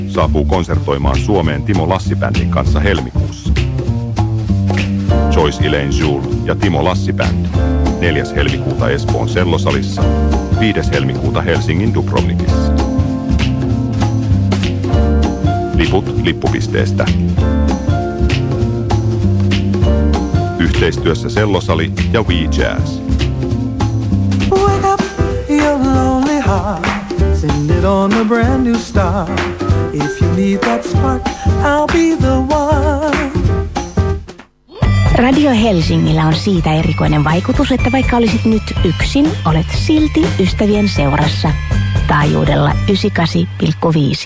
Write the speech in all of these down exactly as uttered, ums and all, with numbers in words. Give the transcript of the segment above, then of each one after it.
saapuu konsertoimaan Suomeen Timo Lassi-bändin kanssa helmikuussa. Joyce Elaine Juul ja Timo Lassi-bändi. neljäs helmikuuta Espoon Sellosalissa, viides helmikuuta Helsingin Dubrovnikissa. Liput lippupisteestä. Yhteistyössä Sellosali ja We Jazz. Wake up your lonely heart, send it on a brand new star. If you need that spark, I'll be the one. Radio Helsingillä on siitä erikoinen vaikutus, että vaikka olisit nyt yksin, olet silti ystävien seurassa. Taajuudella yhdeksänkymmentäkahdeksan pilkku viisi.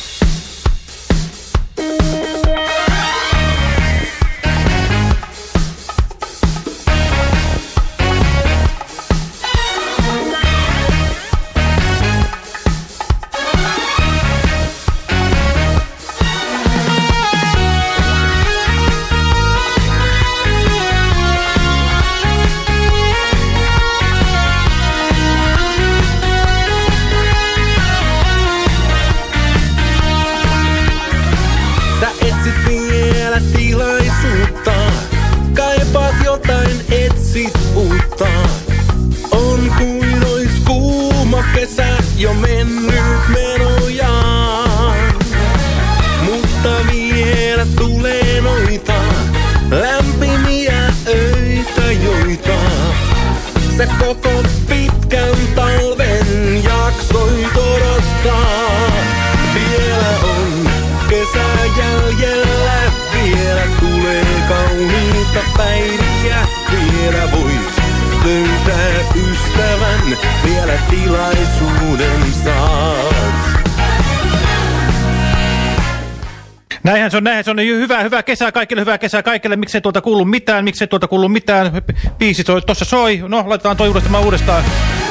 Näinhän se on, näinhän se on. Hyvää, hyvää kesää kaikille, hyvää kesää kaikille. Miksei tuolta kuulu mitään, miksei tuolta kuulu mitään. Biisi soi, tossa soi. No, laitetaan toi uudestaan uudestaan.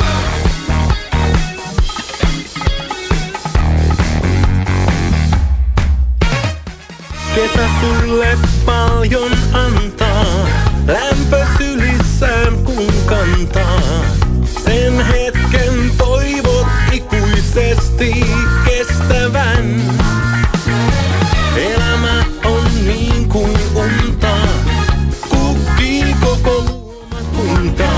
Kesä sulle paljon antaa, lämpö sylissään kun kantaa. Sen hetken toivot ikuisesti kestävän. Elämä on niin kuin unta, kukkii koko luomakunta.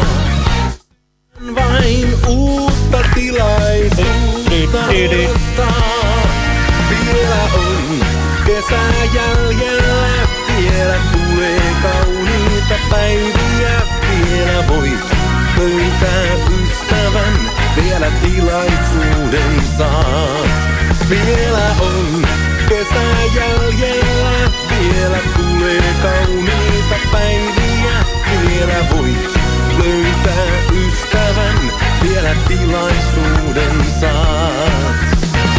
Vain uutta tilaisuutta odottaa. Vielä on kesä jäljellä, vielä tulee kauniita päiviä. Vielä voit löytää ystävän, vielä tilaisuuden saat. Vielä on kesä jäljellä, vielä tulee kauniita päiviä. Vielä voit löytää ystävän, vielä tilaisuuden saat.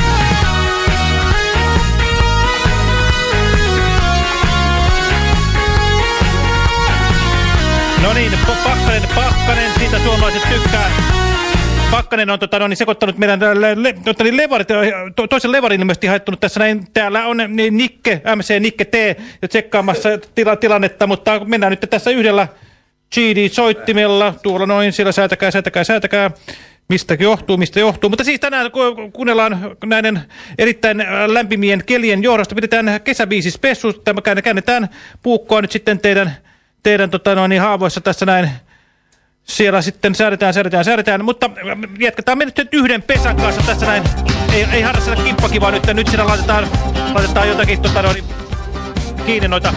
No niin, Pakkanen, Pakkanen, siitä suomalaiset tykkää. Pakkanen on tota, no, niin sekoittanut meidän le, le, niin levarit, to, toisen levarin ilmeisesti haettunut tässä näin. Täällä on niin Nikke, M C Nikke T, jo tsekkaamassa tila, tilannetta, mutta mennään nyt tässä yhdellä G D-soittimella. Tuolla noin, siellä säätäkää, säätäkää, säätäkää. Mistä johtuu, mistä johtuu. Mutta siis tänään ku, kuunnellaan näiden erittäin lämpimien kelien johdosta. Pidetään kesäbiisispessu. Tämä käännetään puukkoa nyt sitten teidän, teidän tota, no, niin, haavoissa tässä näin. Siellä sitten säädetään, säädetään, säädetään, mutta jatketaan me nyt yhden pesän kanssa tässä näin. Ei, ei harrastella kimppakivaa nyt, nyt siinä laitetaan, laitetaan jotakin tota, no, kiinni noita.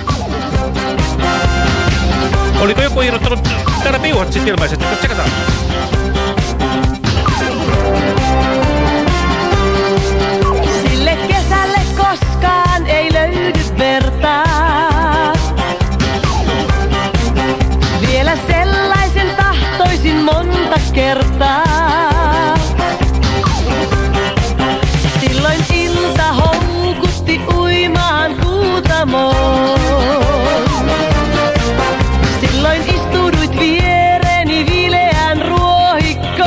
Oliko joku irrottanut täällä piuhat sitten ilmeisesti? Tsekataan. Sille kesälle koskaan ei löydy vertaa. Vielä sellaisen tahtoisin monta kertaa. Silloin ilta houkutti uimaan Kuutamoon. Silloin istuduit viereeni vileään ruohikkoon.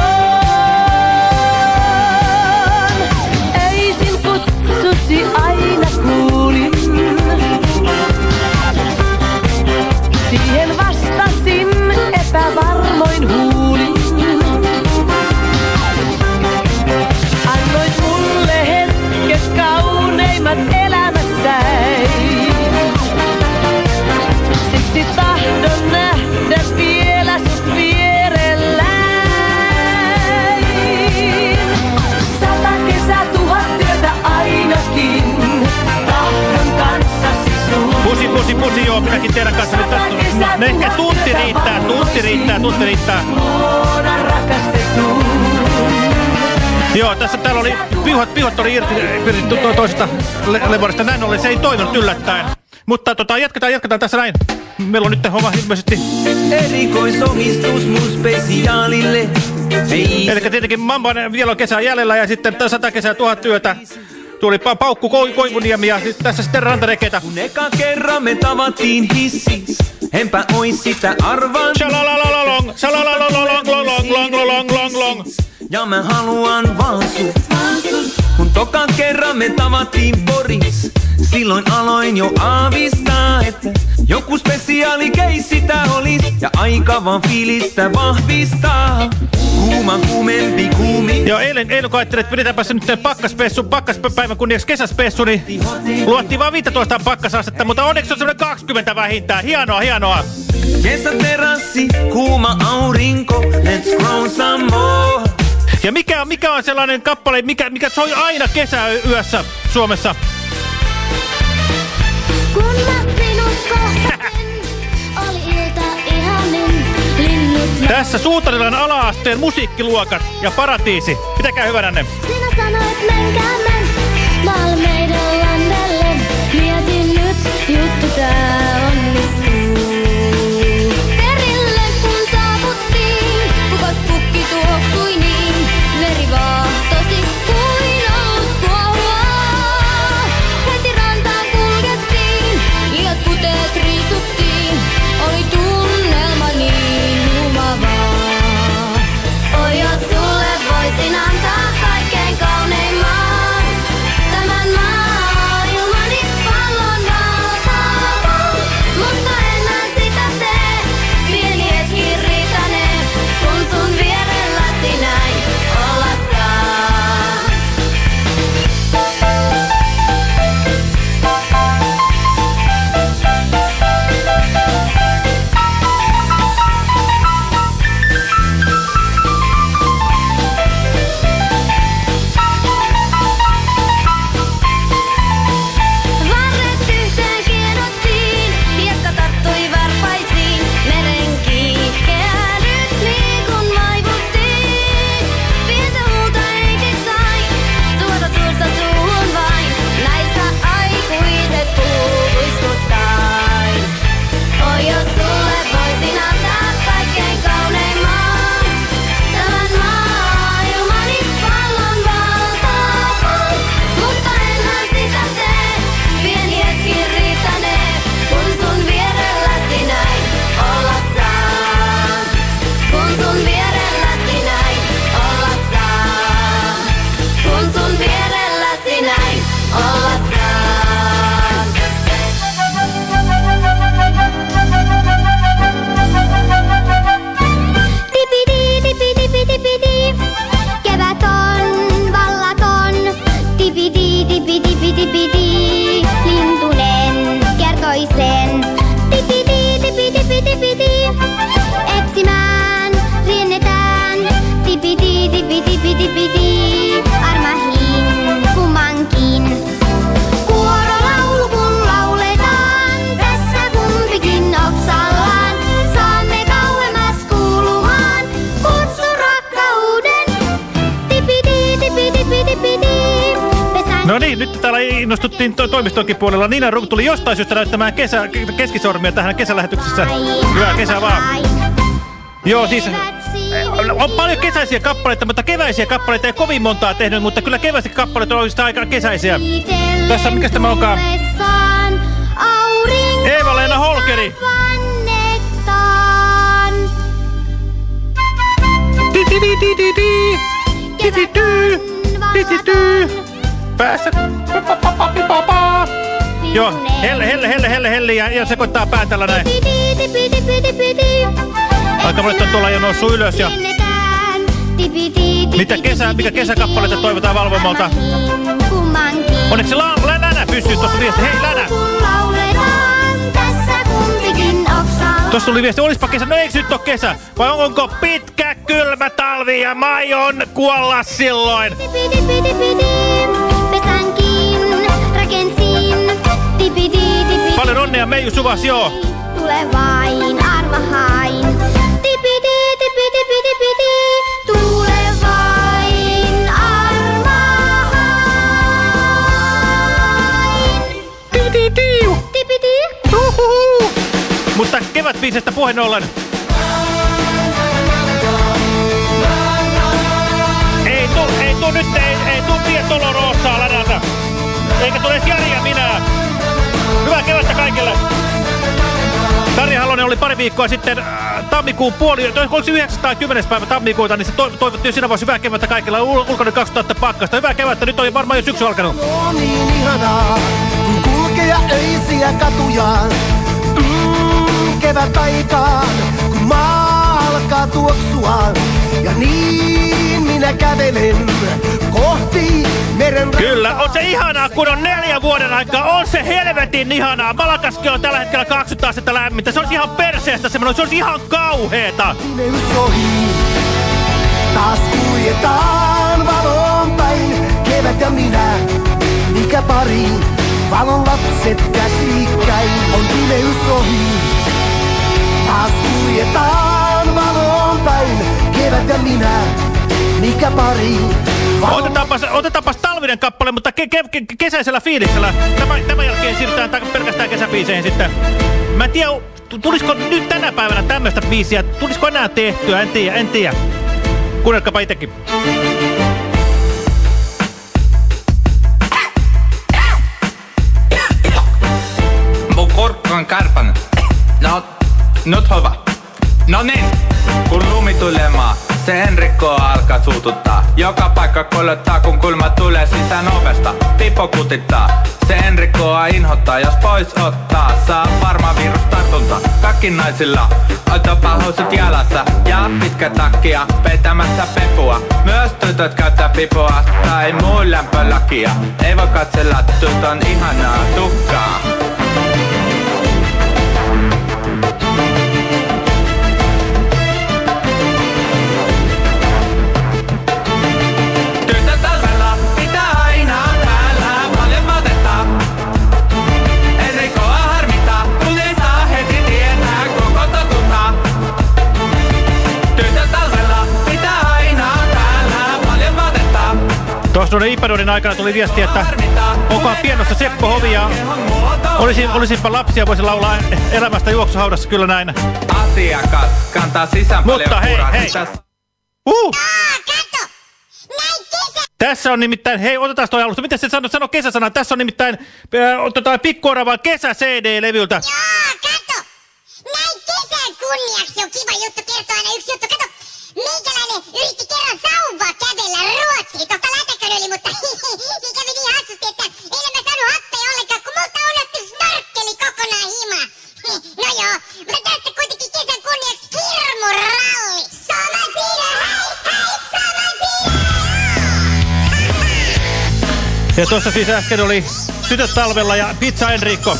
Öisin kutsusi aina kuulin. Siihen vastasin epävarmoin huulin. Annoit mulle hetket kaunein. enemmänkin teidän kanssa. Nyt tästä, no, ehkä tunti riittää, tunti riittää, tunti riittää. Joo, tässä täällä oli, pihot, pihot oli irti, irti to, toisesta le levorista. Näin ollen se ei toiminut yllättäen. Mutta tota, jatketaan, jatketaan tässä näin. Meillä on nyt homma ilmeisesti. Erikoisomistus mun spesiaalille. Eli tietenkin Mamban vielä on kesää jäljellä ja sitten sata kesää tuhat työtä. Tuli pa paukku ko Koivuniemi ja tässä sitten rantarekeitä. Kun eka kerran me tavattiin hissis, enpä ois sitä arvannut. Shalalalolong, shalalalolong, long, long, long, long, long. Ja mä haluan vaan sut. Kun toka kerran me tavattiin Boris, silloin aloin jo aavistaa, että joku spesiaali keissi tää olis. Ja aika vaan fiilistä vahvistaa. Kuuma kuumempi kuumi. Joo, eilen, eilen kun ajattelin, että pidetäänpä se nyt pakkaspessu, pakkaspäivän kunniaksi kesäspessu, niin luottiin vaan viisitoista pakkasastetta, mutta onneksi on semmoinen kaksikymmentä vähintään. Hienoa, hienoa. Kesäterassi, kuuma aurinko, let's grow some more. Ja mikä, mikä on sellainen kappale, mikä, mikä soi aina kesäyössä Suomessa? Kun mä sinut kohtasin, oli ilta ihanin, linnut ja... Tässä Suutarilan ala-asteen musiikkiluokat ja Paratiisi. Pitäkää hyvänänne. Sinä sanoit menkäämme Malmeiden landelle. Mietin nyt, juttu tää onnistuu. Perille kun saavuttiin, kukot pukki tuoksui niin. Veri vaahtosi kuin ollut kuohua. Heti rantaan kuljettiin, liat kuteet riisuttiin. Oli tunnelma niin lumavaa. Oi jos sulle voisin antaa kaikkein kauneimman. Tämän maailmani pallon valtavan. Mutta en mä sitä tee, pieni hetki riitänee. Kun sun vierelläsi näin olla saa. Varret yhteen kiedottiin, hiekka tarttui varpaisiin. Meren kiihkeä rytmi kun vaivuttiin. Pientä huuta eikin sai, suota suusta suuhun vain. Näistä aikuiset puhuiskuttain. Oi jos sulle voisin antaa kaikkein kauneimman. Tämän maailmani pallon valtavan. Mutta en mä sitä tee, pieni hetki riitänee. Kun sun vierelläsi näin olla saan. Kun sun vierelläsi näin olla saan. Kun sun vierelläsi näin olla saan. Tipidi, tipidi, tipidi, kevät on vallaton. Tipidi, tipidi, tipidi, lintunen kertoi sen. Tipidi, tipidi, tipidi, etsimään riennetään. Tipidi, tipidi, tipidi, armahin kummankin. Kuorolaulu kun lauletaan, tässä kumpikin oksallaan. Saamme kauemmas kuulumaan, kutsu rakkauden. Tipidi, tipidi, tipidi, pesän. No niin, nyt täällä innostuttiin to toimistonkin puolella. Niina Ruk tuli jostain syystä näyttämään kesä, keskisormia tähän kesälähetyksessä. Hyvää kesää vaan. Joo, siis on paljon kesäisiä kappaleita, mutta keväisiä kappaleita ei kovin montaa tehnyt, mutta kyllä keväisiä kappaleita on oikeastaan aika kesäisiä. Tässä, mikäs tämä onkaan? Eeva-Leena Holkeri. Päässä. Joo, helle, helle, helle, helle, helle ja, ja sekoittaa pään tällä näin. Aika monet on tuolla jo noussut ylös ja... Mitä kesä, mikä kesäkappaleita toivotaan valvomolta? Onneksi la, la, Länä pystyy tuossa viesti. Hei Länä! Tuossa tuli viesti, olispa kesä. No eikö nyt ole kesä? Vai onko pitkä kylmä talvi ja mä aion kuolla silloin? Paljon onnea Meiju Suvas, joo. tule vain, arma hain. Tipiti, tipiti, tipiti, tipiti, tule vain, arma hain. Tipiti, Tipiti. uhuhu. Mutta kevätbiisestä puheen ollen. Ei tuu, ei tuu nyt, ei, ei tuu Pia Dolorosaa ladata. Eikä tule edes Jari ja minä. Hyvää kevättä kaikille. Tarja Halonen oli pari viikkoa sitten äh, tammikuun puoli, oliko se yhdeksäs tai kymmenes päivä tammikuuta, niin se to toivottiin siinä vuosi hyvää kevättä kaikilla. Ul ulkoinen kaksituhatta pakkasta. Hyvää kevättä, nyt on varmaan jo syksy alkanut. On niin ihanaa, kun kulkea öisiä katujaan. Mm, kevät aikaan, kun maa alkaa tuoksua. Ja niin minä kävelen kohti meren Kyllä, on se ihanaa, kun on neljän vuoden aikaa. On se helvetin ihanaa. Malakaskin on tällä hetkellä kaksikymmentä astetta lämmintä. Se olisi ihan perseestä semmoinen, se olisi ihan kauheeta. pimeys ohi. Taas kuljetaan valon päin, kevät ja minä, mikä pari. Valon lapset käsikkäin, on pimeys ohi. Taas kuljetaan valon päin, kevät ja minä, mikä pari. Otetaanpas, otetaanpas talvinen kappale, mutta ke ke ke kesäisellä fiiliksellä. Tämän, tämän jälkeen siirrytään pelkästään kesäbiiseihin sitten. Mä en tiedä, tulisiko nyt tänä päivänä tämmöistä biisiä, tulisiko enää tehtyä, en tiedä, en tiedä. Kuunnelkaapa itekin. Mun korkka on kärpännyt. No, nyt hyvä. No niin, kun lumi tulemaa, se Enrikkoa alkaa suututtaa. Joka paikka kolottaa, kun kulma tulee sisään ovesta. Pipo kutittaa, se Enrikkoa inhottaa. Jos pois ottaa, saa varma virustartunta. Kaikki naisilla on topahousut jalassa ja pitkä takkia petämässä pepua. Myös tytöt käyttää pipoa tai muun lämpölakia. Ei voi katsella tytön ihanaa tukkaa. Tuossa noiden Ipädonin aikana tuli viesti, että onkohan pienossa Seppo Hovi ja olisin, olisinpa lapsia, voisi laulaa elämästä juoksuhaudassa, kyllä näin. Asiakas kantaa sisään paljon. Mutta hei, hei. Uh! Kato! Näin kesä! Tässä on nimittäin, hei otetaan toi alusta, miten se sano, sano kesäsanan, tässä on nimittäin, äh, otetaan Pikkuoravan kesä-C D-levyltä. Joo, kato! Näin kesän kunniaksi on kiva juttu kertoa aina yksi juttu. Kato, meikäläinen yritti kerran sauvaa kävellä Ruotsiin tosta Lätäkön yli, mutta se kävi niin hassusti, että eilen mä saanut happea ollenkaan, kun multa unohtui snorkkeli kokonaan himaan. No joo, mutta tästä kuitenkin kesän kunniaksi hirmuralli. Sama siinä, hei, hei, sama siinä! Ja tuossa siis äsken oli Tytöt talvella ja Pizza Enrico.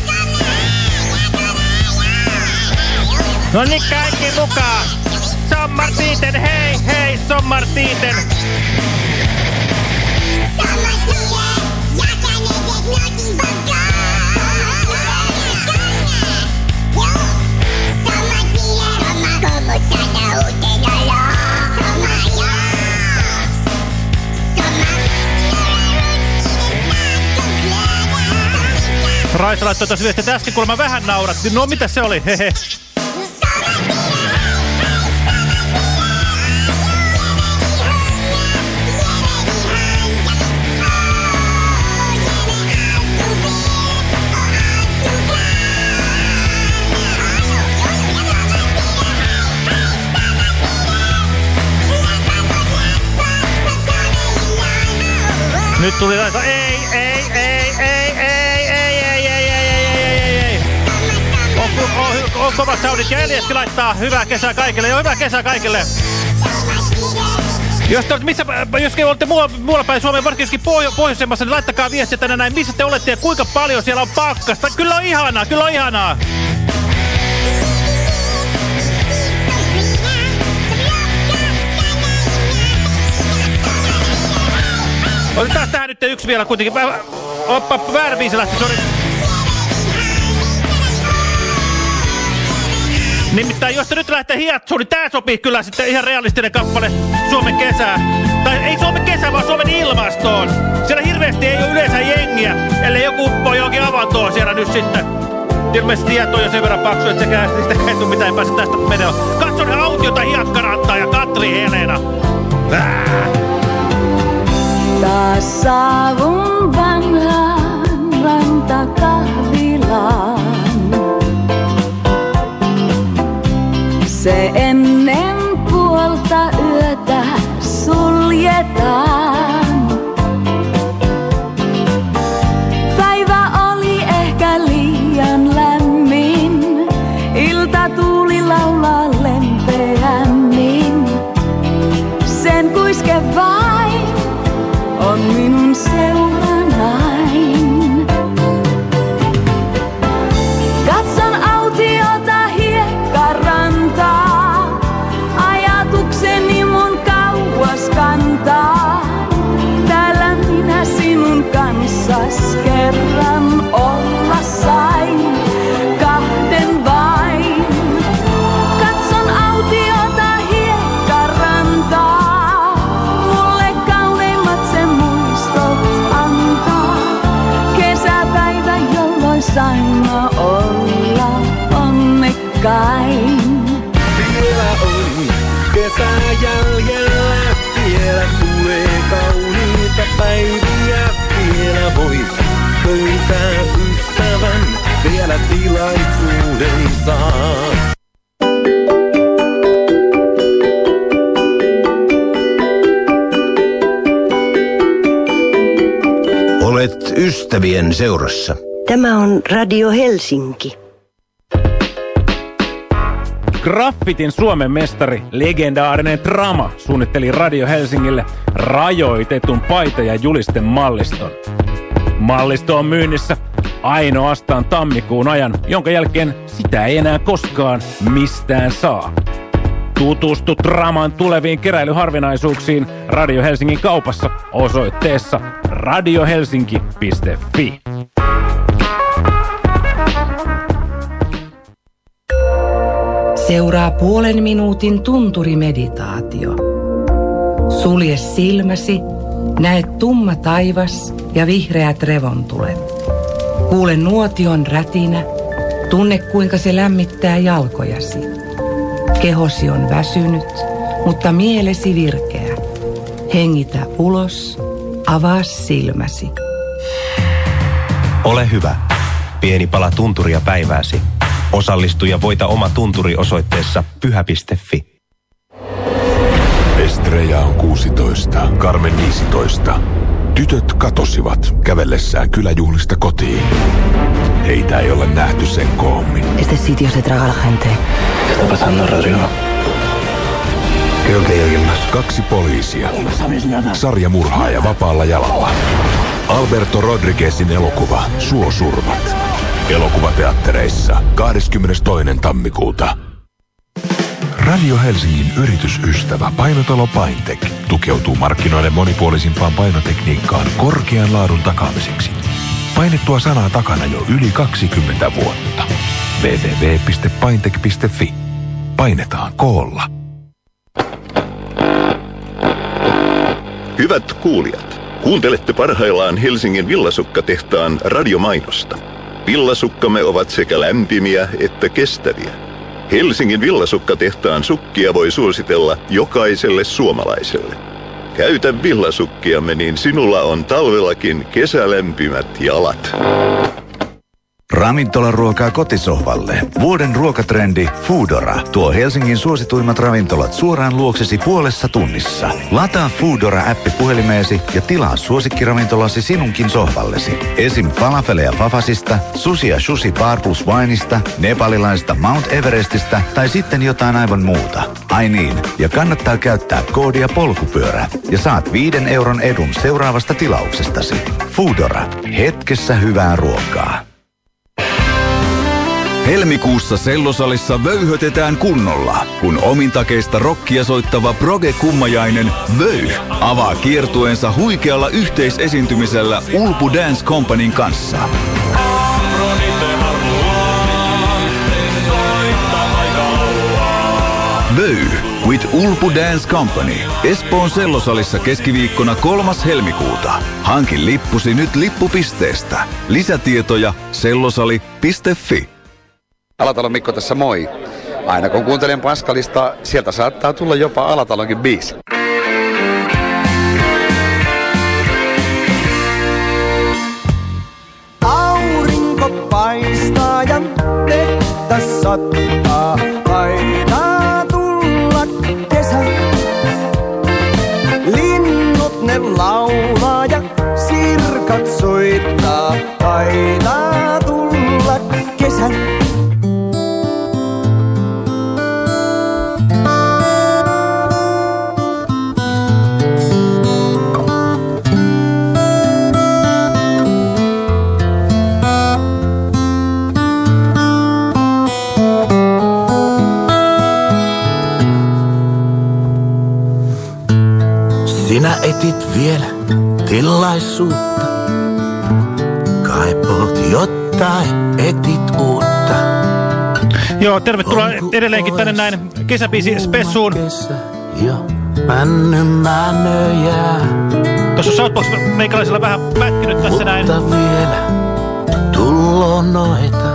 No niin kaikki mukaan! Sommartiiten, hei, hei, sommartiiten! Raisa laittoi tuossa viestiä, että äsken kuulemma vähän naurat. No mitä se oli? Hehe. Nyt tuli Raisa. Ei, ei, ei, ei, ei, ei, ei, ei, ei, ei, ei, ei. On, on, on kovat saudit ja Eliaskin laittaa hyvää kesää kaikille. Ja hyvää kesää kaikille. Jos te olette, missä, jos olette muualla, muualla päin Suomeen, varsinkin joskin pohjo, pohjoisemmassa, niin laittakaa viestiä tänä näin. Missä te olette ja kuinka paljon siellä on pakkasta? Kyllä on ihanaa, kyllä on ihanaa. Otetaan tähän nyt yksi vielä kuitenkin. Oppa, väärä biisi lähti, sori. Nimittäin jos te nyt lähtee hiatsuun, niin tää sopii kyllä sitten ihan realistinen kappale Suomen kesää. Tai ei Suomen kesä, vaan Suomen ilmastoon. Siellä hirveästi ei ole yleensä jengiä, ellei joku uppoo johonkin avantoon siellä nyt sitten. Ilmeisesti tieto on jo sen verran paksu, että sekään niistä ei tule mitään, ei pääse tästä menemään. Katson autiota, Hiekkarantaa ja Katri Helena. Äh. Taas saavun vanhaan rantakahvilaan. Se ennen puolta yötä suljetaan. Päivä oli ehkä liian lämmin, ilta tuuli laulaa lempeämmin. Sen kuiske vain on minun seuranain. Katson autiota Hiekkarantaa, ajatukseni mun kauas kantaa. Täällä minä sinun kanssas kerran olla sain, kahden vain. Katson autiota Hiekkarantaa, mulle kauneimmat sen muistot antaa. Kesäpäivä, jolloin saimme olla onnekkain. Vielä on kesä jäljellä, vielä tulee kauniita päiviä. Vielä voit löytää ystävän, vielä tilaisuuden saa. Olet ystävien seurassa. Tämä on Radio Helsinki. Graffitin Suomen mestari, legendaarinen Drama, suunnitteli Radio Helsingille rajoitetun paita- ja julisten malliston. Mallisto on myynnissä ainoastaan tammikuun ajan, jonka jälkeen sitä ei enää koskaan mistään saa. Tutustu Draman tuleviin keräilyharvinaisuuksiin Radio Helsingin kaupassa osoitteessa radiohelsinki piste fi. Seuraa puolen minuutin tunturimeditaatio. Sulje silmäsi, näe tumma taivas ja vihreät revontulet. Kuule nuotion rätinä, tunne kuinka se lämmittää jalkojasi. Kehosi on väsynyt, mutta mielesi virkeä. Hengitä ulos, avaa silmäsi. Ole hyvä. Pieni pala tunturia päivääsi. Osallistu ja voita oma tunturi osoitteessa pyhä piste fi. Estrella on kuusitoista, Carmen viisitoista. Tytöt katosivat kävellessään kyläjuhlista kotiin. Heitä ei ole nähty sen koommin. Este sitio se traga la gente. ¿Qué está pasando, Rodrigo? Creo que hay alguien más. Kaksi poliisia. Sarjamurhaaja vapaalla jalalla. Alberto Rodriguezin elokuva Suosurmat. Elokuvateattereissa kahdeskymmenestoinen tammikuuta. Radio Helsingin yritysystävä Painotalo Paintek tukeutuu markkinoiden monipuolisimpaan painotekniikkaan korkean laadun takaamiseksi. Painettua sanaa takana jo yli kaksikymmentä vuotta. double-u double-u double-u piste paintek piste fi. Painetaan koolla. Hyvät kuulijat, kuuntelette parhaillaan Helsingin Villasukkatehtaan radiomainosta. Villasukkamme ovat sekä lämpimiä että kestäviä. Helsingin Villasukkatehtaan sukkia voi suositella jokaiselle suomalaiselle. Käytä villasukkiamme, niin sinulla on talvellakin kesälämpimät jalat. Ravintolaruokaa kotisohvalle. Vuoden ruokatrendi Foodora tuo Helsingin suosituimmat ravintolat suoraan luoksesi puolessa tunnissa. Lataa Foodora-appi puhelimeesi ja tilaa suosikkiravintolasi sinunkin sohvallesi. Esim. falafeleja Fafasista, sushia Sushi Bar plus Wineista, nepalilaista Mount Everestistä tai sitten jotain aivan muuta. Ai niin, ja kannattaa käyttää koodia polkupyörä ja saat viiden euron edun seuraavasta tilauksestasi. Foodora. Hetkessä hyvää ruokaa. Helmikuussa Sellosalissa vöyhötetään kunnolla, kun omintakeista rockia soittava Proge Kummajainen Vöy avaa kiertueensa huikealla yhteisesiintymisellä Ulpu Dance Companyn kanssa. Vöy with Ulpu Dance Company. Espoon Sellosalissa keskiviikkona kolmas helmikuuta. Hankin lippusi nyt lippupisteestä. Lisätietoja sellosali piste fi. Alatalon Mikko tässä moi. Aina kun kuuntelen Paskalista, sieltä saattaa tulla jopa Alatalonkin biisi. Aurinko paistaa ja vettä sattaa. Taitaa tulla kesä. Linnut ne laulaa ja sirkat soittaa. Taitaa tulla kesä. Sinä etit vielä tilaisuutta, kaipoot jotain, etit uutta. Joo, tervetuloa edelleenkin tänne näin kesäbiisi spessuun. Jo, männy mänöjää. Tuossa Southbox meikäläisellä vähän pätkinyt tässä näin. Mutta vielä tullo noita,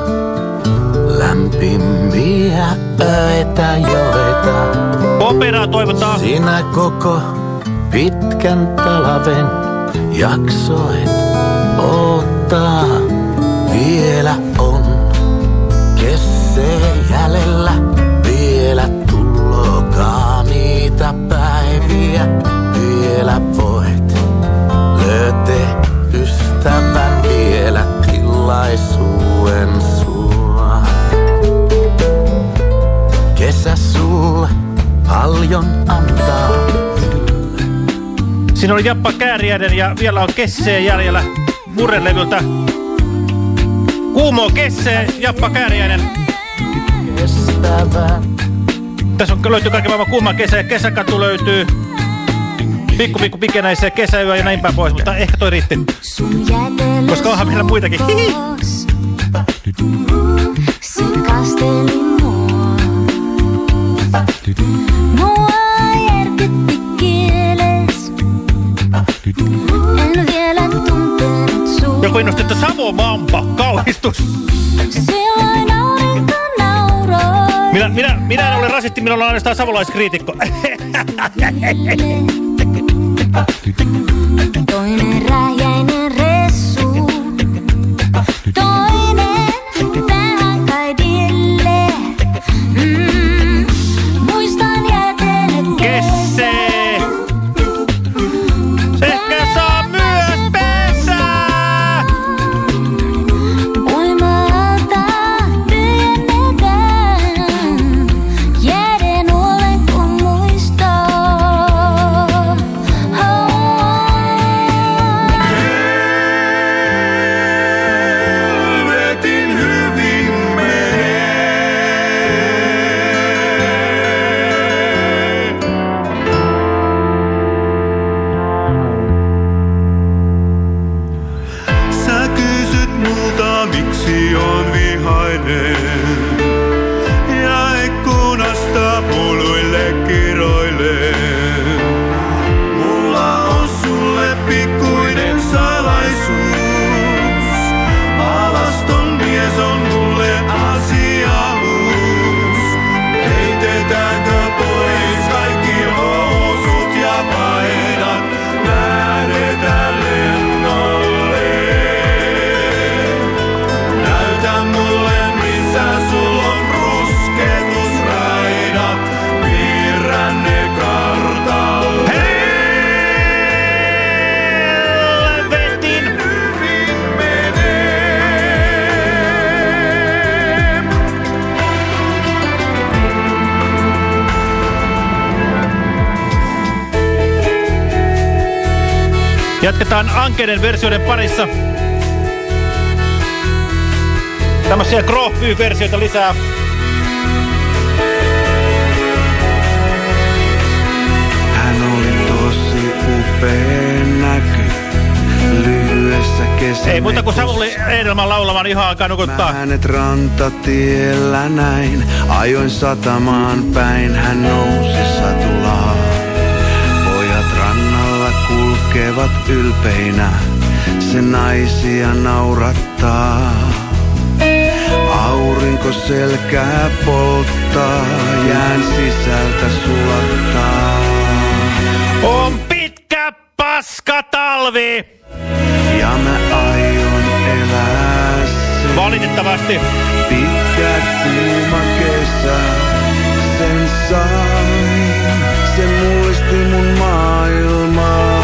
lämpimiä öitä joita. Operaa toivotaan. Sinä koko pitkän talaven jaksoit odottaa. Vielä on kessee jäljellä. Vielä tullokaa niitä päiviä. Vielä voit löytää ystävän. Vielä tilaisuuden sua. Kesä sulle paljon antaa. Siinä oli Jappa Kääriäinen ja vielä on Kessee jäljellä Murrelevyltä. Kuumoo Kessee, Jappa Kääriäinen. Kestävä. Tässä on, löytyy kaiken maailman kuumaa kesä ja kesäkatu löytyy. Pikku pikku pikenäisiä kesäyö ja näin päin pois, mutta ehkä toi riitti. Koska onhan meillä muitakin. Hihi. En vielä tuntenut sua. Joku innosti, että Savo Mampa, kauhistus. Silloin aurinko nauroi. Minä, minä, minä en ole rasisti, minä olen ainoastaan savolaiskriitikko. Toinen räjäinen ressu. Toinen vähän kai ville. Mm, muistan jätelet Kessee. Sekä saa myös pesää. Uimalta tyhjennetään. Jäden olen kun muistoo. Helvetin hyvin Sä kysyt multa, miksi on vihainen. Ja ikkunasta puluille kiroilen. Mulla on sulle pikkuinen salaisuus. Alaston mies on mulle asia uus. Heitetäänkö pois kaikki housut ja paidat? Lähdetään lennolle. Näytä mulle missä sul on rusketusraidat. Piirrän ne kartalle. Helvetin hyvin menee. Jatketaan Ankeiden versioiden parissa. Tämmöisiä Grofby-versioita lisää. Hän oli tosi upea näky, lyhyesti lyhyessä kesämekossa. Ei muuta kuin Samuli Edelman laulamaan ihan aikaa nukuttaa. Mä hänet rantatiellä näin, ajoin satamaan päin, hän nousi satulaan. Pojat rannalla kulkevat ylpeinä, se naisia naurattaa. Aurinko selkää polttaa, jään sisältä sulattaa. On pitkä paska talvi! Ja mä aion elää sen. Valitettavasti. Pitkä kuuma kesä, sen sain, se mullisti mun maailmaa.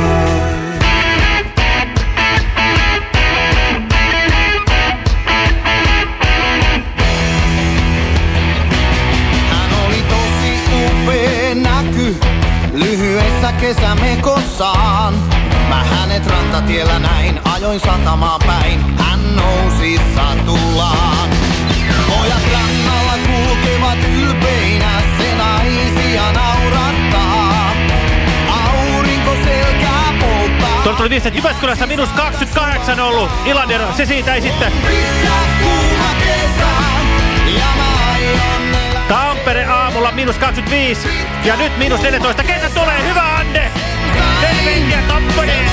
Lyhyessä kesämekossaan. Mä hänet rantatiellä näin, ajoin satamaan päin. Hän nousi satulaan. Pojat rannalla kulkevat ylpeinä, se naisia naurattaa. Aurinko selkää polttaa. Tuolla tuli viesti, että Jyväskylässä miinus kaksikymmentäkahdeksan ollut. Ilander, se siitä ei sitten. Kuuma kesä, ja mä aion elää. Tampere aamulla miinus kaksikymmentäviisi ja nyt miinus neljätoista. Kesä tulee, hyvä Ande! Terveisiä Tampereen!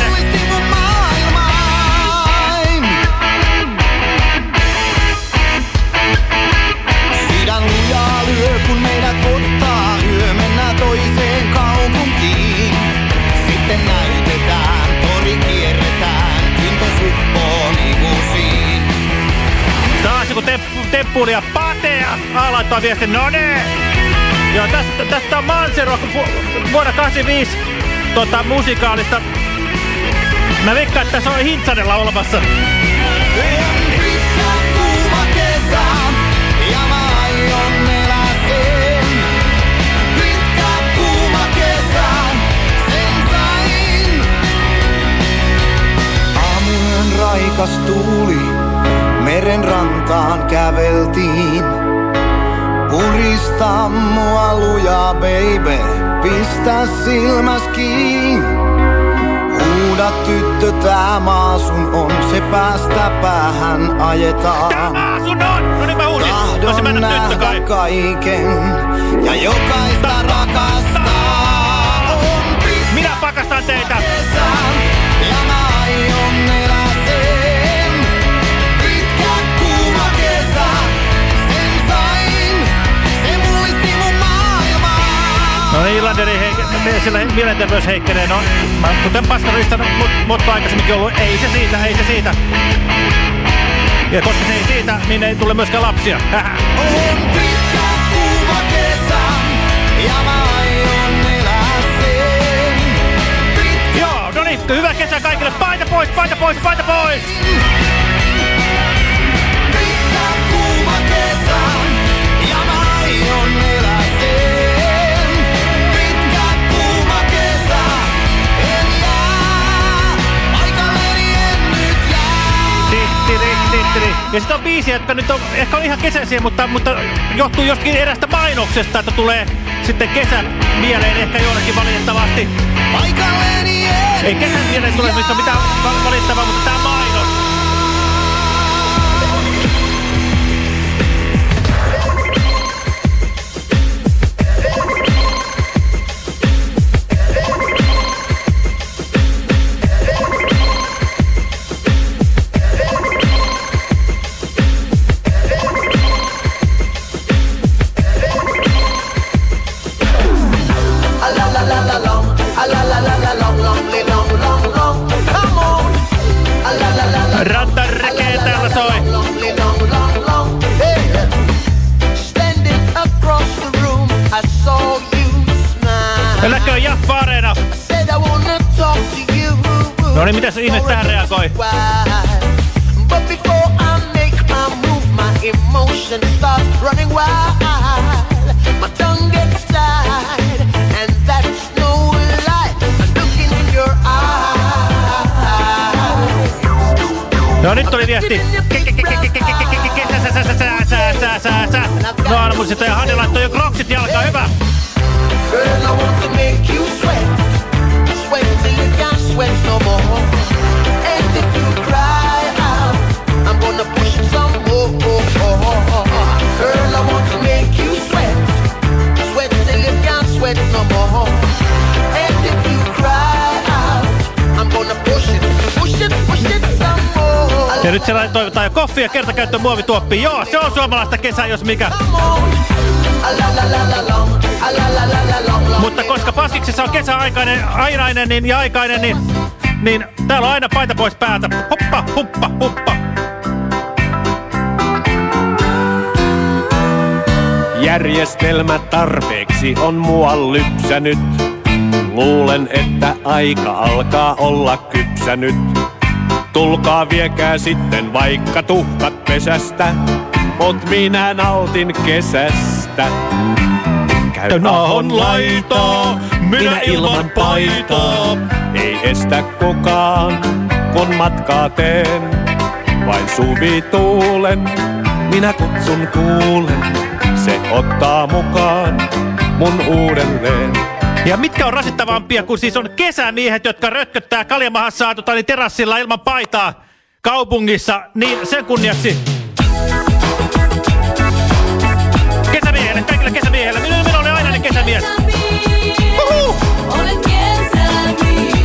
Sydän lujaa lyö, kun meidät ottaa yö. Mennään toiseen kaupunkiin. Sitten näytetään, tori kierretään. Into suppoon ikuisiin. Taas joku temppuuli ja patea. A laittaa viestin, no nee. Joo, tästä, tästä on Mansero vuonna kahdeksankymmentäviisi tota, musikaalista. Mä veikkaan, että tässä on Hintsanella olemassa. Pitkä kuuma kesä, ja mä aion elää sen. Pitkä kuuma kesä, sen sain. Aamujen raikas tuuli, meren rantaan käveltiin. Purista mua lujaa, baby, pistä silmäs kiinni. Huuda tyttö, tää maa sun on, se päästä päähän ajetaan. Tää maa sun on! No niin mä huusin. Tahdon nähdä kaiken ja jokaista rakastaa. On minä pakastan teitä. Kesä, ja mä aion elää sen. Pitkä kuuma kesä, sen sain, se mullisti mun maailmaa. No niin, Ilanderi, sillä mielenterveys heikkenee. No, mä kuten paskarista, mut, mutta aikaisemminkin ollut. Ei se siitä, ei se siitä. Ja koska se ei siitä, niin ei tule myöskään lapsia. On pitkä kuuma kesä, ja mä aion elää sen. Pitkä... Joo, no niin, hyvä kesä kaikille. Paita pois, paita pois, paita pois! Pitkä kuuma kesä, ja mä aion elää sen. Pitkä kuuma kesä, en jää, paikalleni en nyt jää. Tittiri, tittiri. Ja sit on biisi, että nyt on ehkä on ihan kesäisiä, mutta, mutta johtuu jostakin erästä mainoksesta, että tulee sitten kesän mieleen ehkä jollekin valitettavasti. Paikalleni en Ei kesän mieleen tule missä on mitään valittavaa, mutta tää mainos. Rantarekee täällä soi. Näköön Jaffa Areena. No niin, mitäs ihme tähän reagoi? But before I make my move, my emotion starts running wild. My tongue gets tied, and that's no lie. I'm looking in your eyes. No nyt tuli viesti. No armuiset ja Hanni laittoi jo kroksit jalkaan, hyvä. Girl, I want to make you sweat. Sweat till you can't sweat no more. And if you siellä toivotaan jo koffia ja kertakäyttö muovituoppiin. Joo, se on suomalaista kesää, jos mikä. Mutta koska Paskiksessa on kesäaikainen ainainen niin, ja aikainen, niin, niin täällä on aina paita pois päältä. Hoppa, huppa, huppa. Järjestelmä tarpeeksi on mua lypsänyt. Luulen, että aika alkaa olla kypsänyt. Tulkaa viekää sitten vaikka tuhkat pesästä. Mut minä nautin kesästä. Käy nahon laitaa, minä ilman paitaa. Ei estä kukaan, kun matkaa teen. Vain suvituulen, minä kutsun kuulen. Se ottaa mukaan mun uudelleen. Ja mitkä on rasittavampia, kun siis on kesämiehet, jotka rötköttää kaljamahassa tota, niin terassilla ilman paitaa kaupungissa, niin sen kunniaksi. Kesämiehelle, kaikille kesämiehelle. Minä, minä olen aina kesämies. Uhu! Olen kesämies.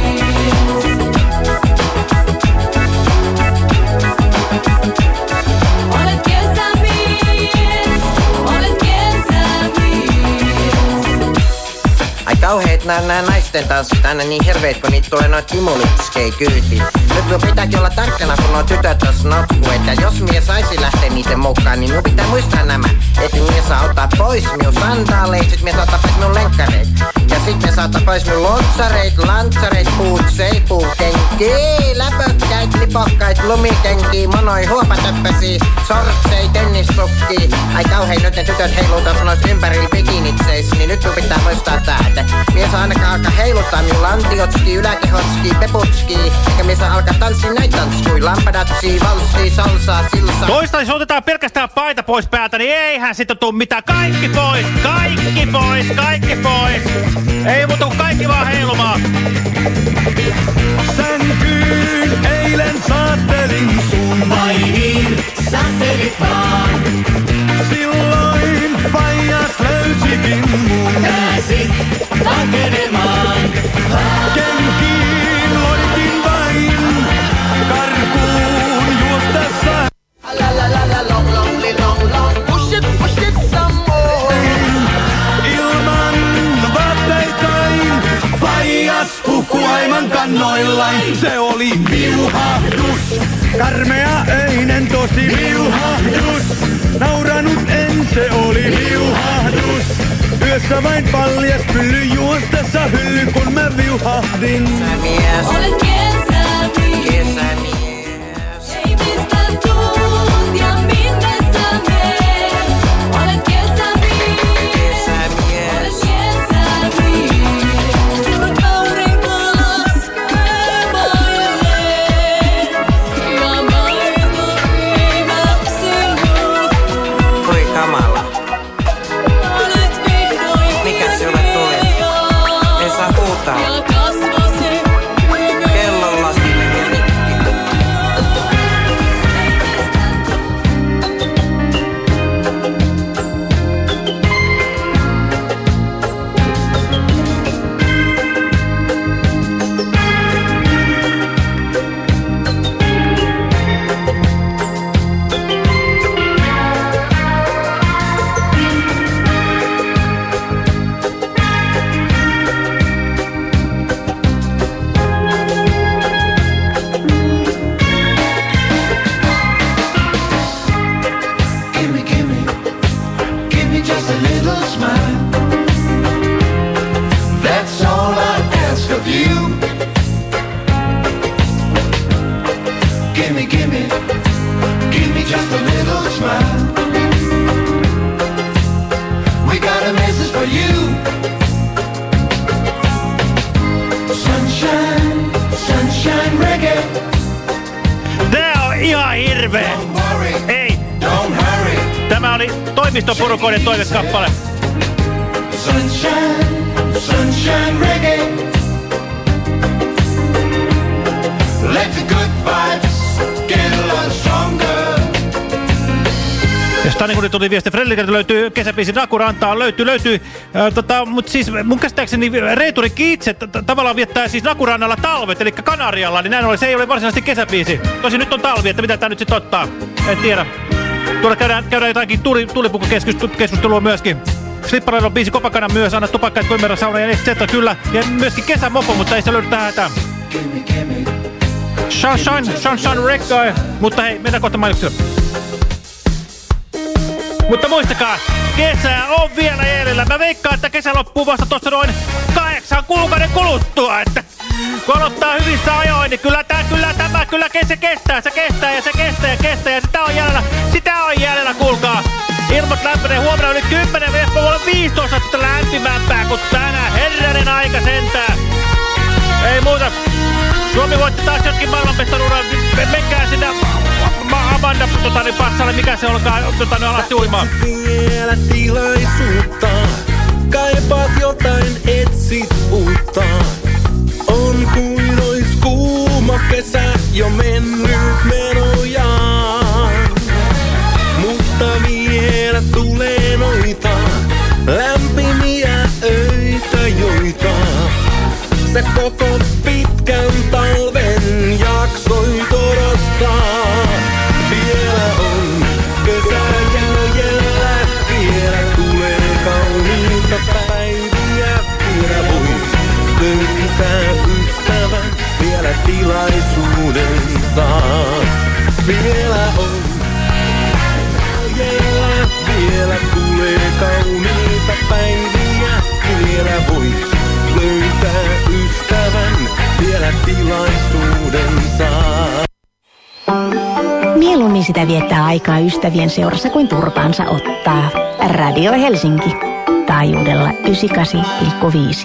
Olen kesämies. Olen kesämies. Ai kauheet nää, nää naisten tanssit aina niin hirveet, kun niitä tulee noit kimulitskei kyytiin. Nyt minun pitääkin olla tarkkana, kun nuo tytöt tos notku, että jos mie saisi lähteä niiden mukaan, niin minun pitää muistaa nämä. Että mie saa ottaa pois minun sandaaleit, sit mie saa ottaa pois minun lenkkareit. Ja sit mie saa ottaa pois minun lontsareit, lantsareit, puutsei, puukenkii, läpökkäit, lipokkait, lumikenkii, monoi, huopatöppäsii, sortsei, tennissukki. Ai kauhein nyt ne tytöt heilutas nois ympärillä bikinitseis, niin nyt minun pitää muistaa tää, että mie saa ainakaan alkaa heiluttaa minun lantiotski, yläkehotski, peputski. Eikä mie saa alkaa tanssia näitä tanskui, lampadatsi, valssi, salsaa, silsaa. Toista, jos otetaan pelkästään paita pois päältä, niin eihän sitten tuu mitään. Kaikki pois, kaikki pois, kaikki pois. Ei muuta kuin kaikki vaan heilumaan. Sänkyyn eilen saattelin sun. Vai niin, saattelit vaan. Silloin faijas löysikin mun. Pääsit pakenemaan. Kenkiin loikin vain. Karkuun juostessa. La la la la long long li long long. Push it, push it some more. Ilman vaatteitakin faijas puhku aivan kannoillain. Se oli viuhahdus. Karmea öinen tosi viuhahdus. Nauranut en, se oli viuhahdus. Yössä vain paljas pylly juostessa hylly, kun mä viuhahdin. Kesämies. Olen kesämies. Kesämies. Ei mistä tuut ja minne sä meet. Olen kesämies. Kesämies. Olen kesämies. Kun aurinko laskee mailleen ja maito viimeksi mut. Kui kamala. Olet vihdoin Mikä sulle tuli? Ei saa huutaa. ja kasvasi Kellonlasti meni rikki. Gimme, gimme, give me just a little smile. That's all I ask of you. Gimme, gimme, give me just a little smile. We got a message for you. Sunshine, sunshine reggae. Tää on ihan hirveä. Ei. Don't hurry. Tämä oli toimistopurukoiden toivekappale. Sunshine, sunshine reggae. Let the good vibes get a lot stronger. Ja Stanikundi tuli viesti, Fredrikeltä löytyy kesäbiisi Nakurantaa, löytyy, löytyy. Ää, tota, mutta siis mun käsittääkseni Reeturikki itse tavallaan viettää siis Nakurannalla talvet, eli Kanarialla, niin näin ollen se ei ole varsinaisesti kesäbiisi. Tosin nyt on talvi, että mitä tää nyt sitten ottaa, en tiedä. Tuolla käydään, käydään jotakin tuli, tulipukkukeskustelua myöskin. Slippareilla biisi Kopakana myös, anna tupakka, että ymmärrä sauna ja et cetera, kyllä. Ja myöskin kesämopo, mutta ei se löydy tähän hätään. Sunshine, Sunshine Reggae, mutta hei, mennään kohta mainoksille. Mutta muistakaa, kesä on vielä jäljellä. Mä veikkaan, että kesä loppuu vasta tuossa noin kahdeksan kuukauden kuluttua. Että kun aloittaa hyvissä ajoin, niin kyllä, tää, kyllä tämä kyllä se kestää, se kestää ja se kestää ja kestää. Ja sitä on jäljellä, sitä on jäljellä, kuulkaa. Ilmat lämpenee, huomenna yli kymmenen, vielä viisitoista astetta lämpimämpää kuin tänään. Herranen aika sentää. Ei muuta. Suomi voitti taas jotkin maailmanmestaruuden. Menkää sinne Amanda tota, niin passalle, mikä se olkaa, tota, niin alasti uimaan. Vielä tilaisuutta, kaipaat jotain, etsit uutta. On kuin ois kuuma kesä jo mennyt menojaan. Mutta vielä tulee noita lämpimiä öitä, joita se koko pitkän talven jaksoi odottaa. Vielä on kesä jäljellä, vielä tulee kauniita päiviä. Vielä voit löytää ystävän, vielä tilaisuuden saa. Vielä on jäljellä, vielä tulee kauniita päiviä. Vielä voit löytää ystävän, vielä tilaisuuden saa. Mieluummin sitä viettää aikaa ystävien seurassa kuin turpaansa ottaa. Radio Helsinki. Taajuudella yhdeksänkymmentäkahdeksan pilkku viisi.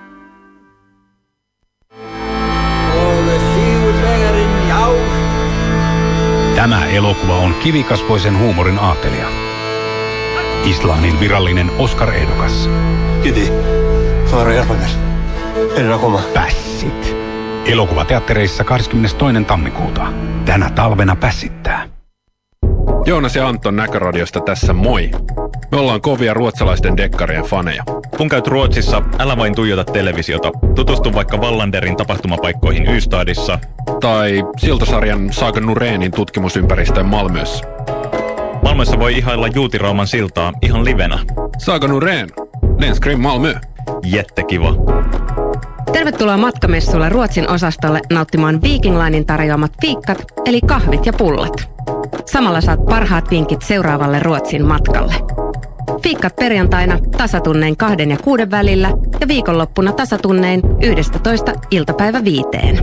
Tämä elokuva on kivikasvoisen huumorin aatelija. Islannin virallinen Oscar-ehdokas. Kiti. Faro Järvanen. Herra Koma. Pässit. Elokuvateattereissa kahdeskymmenestoinen tammikuuta. Tänä talvena pässittää. Joonas ja Anton Näköradiosta tässä moi. Me ollaan kovia ruotsalaisten dekkarien faneja. Kun käyt Ruotsissa, älä vain tuijota televisiota. Tutustu vaikka Wallanderin tapahtumapaikkoihin Ystadissa. Tai Siltasarjan Saga Norénin tutkimusympäristöön Malmössä. Malmössä voi ihailla Juutirauman siltaa ihan livenä. Saga Norén. Lenskrim Malmö. Jättekiva. Tervetuloa matkamessuilla Ruotsin osastolle nauttimaan Viking Linen tarjoamat viikkat, eli kahvit ja pullat. Samalla saat parhaat vinkit seuraavalle Ruotsin matkalle. Viikkat perjantaina tasatunnein kahden ja kuuden välillä ja viikonloppuna tasatunnein yhdestätoista iltapäivä viiteen.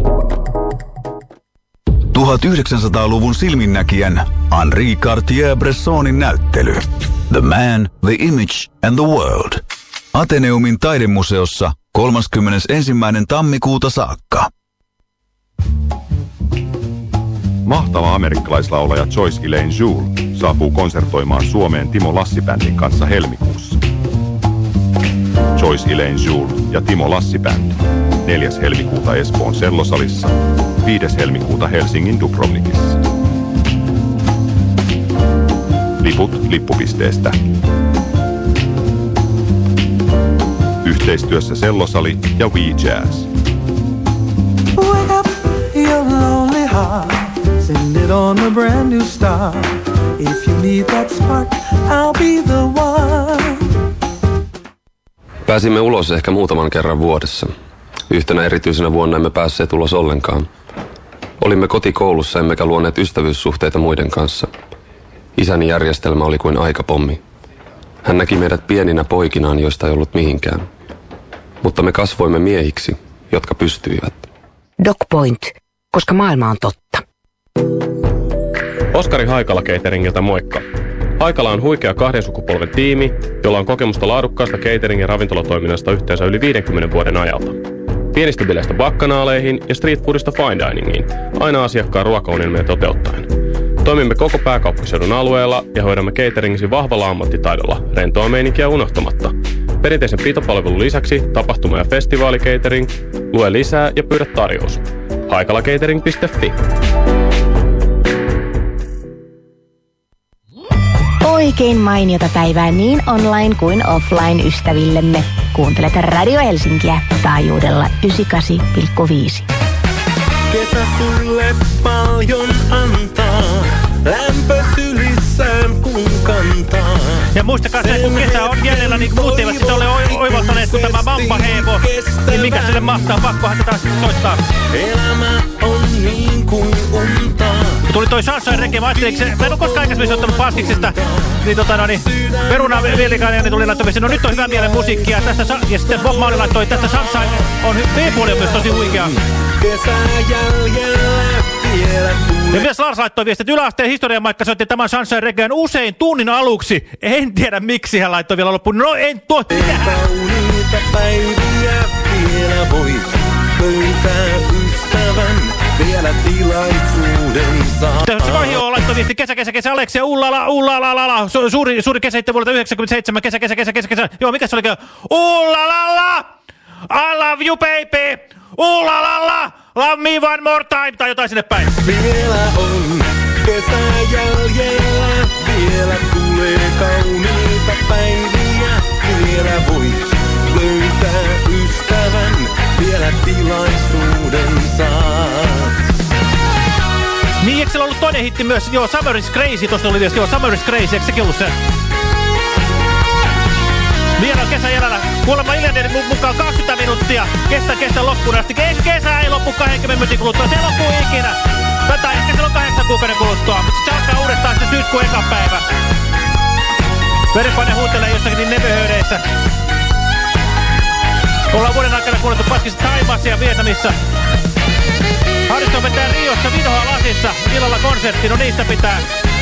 tuhatyhdeksänsataaluvun silminnäkijän Henri Cartier-Bressonin näyttely The Man, The Image and the World. Ateneumin taidemuseossa kolmaskymmenesensimmäinen tammikuuta saakka. Mahtava amerikkalaislaulaja Joyce Elaine Joule saapuu konsertoimaan Suomeen Timo Lassi-bändin kanssa helmikuussa. Joyce Elaine Joule ja Timo Lassi-bändi. neljäs helmikuuta Espoon Sellosalissa, viides helmikuuta Helsingin Dubrovnikissa. Liput lippupisteestä. Yhteistyössä Sellosali ja We Jazz. Wake up your lonely heart, send it on a brand new star. If you need that spark, I'll be the one. Pääsimme ulos ehkä muutaman kerran vuodessa. Yhtenä erityisenä vuonna emme päässeet ulos ollenkaan. Olimme kotikoulussa emmekä luoneet ystävyyssuhteita muiden kanssa. Isäni järjestelmä oli kuin aikapommi. Hän näki meidät pieninä poikinaan, joista ei ollut mihinkään. Mutta me kasvoimme miehiksi, jotka pystyivät. DocPoint, koska maailma on totta. Oskari Haikala Cateringilta moikka. Haikala on huikea kahden sukupolven tiimi, jolla on kokemusta laadukkaasta catering- ja ravintolatoiminnasta yhteensä yli viidenkymmenen vuoden ajalta. Pienistä bileistä bakkanaaleihin ja streetfoodista fine diningiin, aina asiakkaan ruokaunelmia toteuttaen. Toimimme koko pääkaupunkiseudun alueella ja hoidamme cateringisi vahvalla ammattitaidolla, rentoa meininkiä unohtamatta. Perinteisen pitopalvelun lisäksi tapahtuma- ja festivaalicatering, lue lisää ja pyydä tarjous. haikalacatering piste fi. Oikein mainiota päivää niin online kuin offline ystävillemme. Kuuntelet Radio Helsinkiä taajuudella yhdeksänkymmentäkahdeksan pilkku viisi. Kesä sulle paljon antaa, lämpö sylissään kun kantaa. Ja muistakaa se, kun kesä on jäljellä, niin muut eivät sitä ole oivaltaneet, kun tämä Vampa-heevo. Niin mikä sille mahtaa, pakkohan tätä soittaa. Elämä on niin kuin unta. Kun tuli toi Sunshine Reggae, mä ajattelin, että mä en ole koskaan aikaisemmin soittanut Paskiksesta. Niin tota no niin, Peruna Vielikainen niin tuli laittomissa. No nyt on hyvän mielen musiikkia. Tästä, ja sitten Bob Marley laittoi, tästä Sunshine on B-puoli on myös tosi huikea. Kesää jäljellä vielä tulee. Ja myös Lars laittoi viestit, että yläasteen historiamaikka soitti tämän Sunshine Reggaen usein tunnin aluksi. En tiedä miksi hän laittoi vielä loppuun. No en tuo. Kauniita päiviä vielä voit löytää ystävän. Vielä tilaisuuden saa. Se Vahio laittoi viesti kesä, kesä, kesä, Aleksia, ullala, ullala, lala. Su suuri, suuri kesä sitten vuodelta yhdeksänkymmentäseitsemän, kesä, kesä, kesä, kesä, kesä. Joo, mikä se olikin? Ullalala, I love you baby, ullalala, love me one more time, tai jotain sinne päin. Vielä on kesä jäljellä, vielä tulee kauniita päiviä, vielä voit löytää ystävän, vielä tilaisuuden saat. Niin, eikö siellä ollut toinen hitti myös? Joo, Summer is Crazy, tuossa oli viesti. Joo, Summer is Crazy, eikö sekin ollut se? Vielä on kesä jäljellä. Kuulemma Iljaneiden mukaan kaksikymmentä minuuttia. Kestä, kestä loppuun asti. Kesä ei loppu kaksikymmentä minuutin kuluttua. Se ei loppu ikinä. Tätä ehkä se on kahdeksan kuukauden kuluttua. Mutta sitten se alkaa uudestaan sitten syyskuun eka päivä. Verenpaine huutelee jossakin niin nevehöydeissä. Ollaan vuoden aikana kuulettu Paskissa, Taimaassa ja Vietnamissa. Haristo vetää Riossa Vinhoa lasissa. Illalla konsertti, no niistä pitää.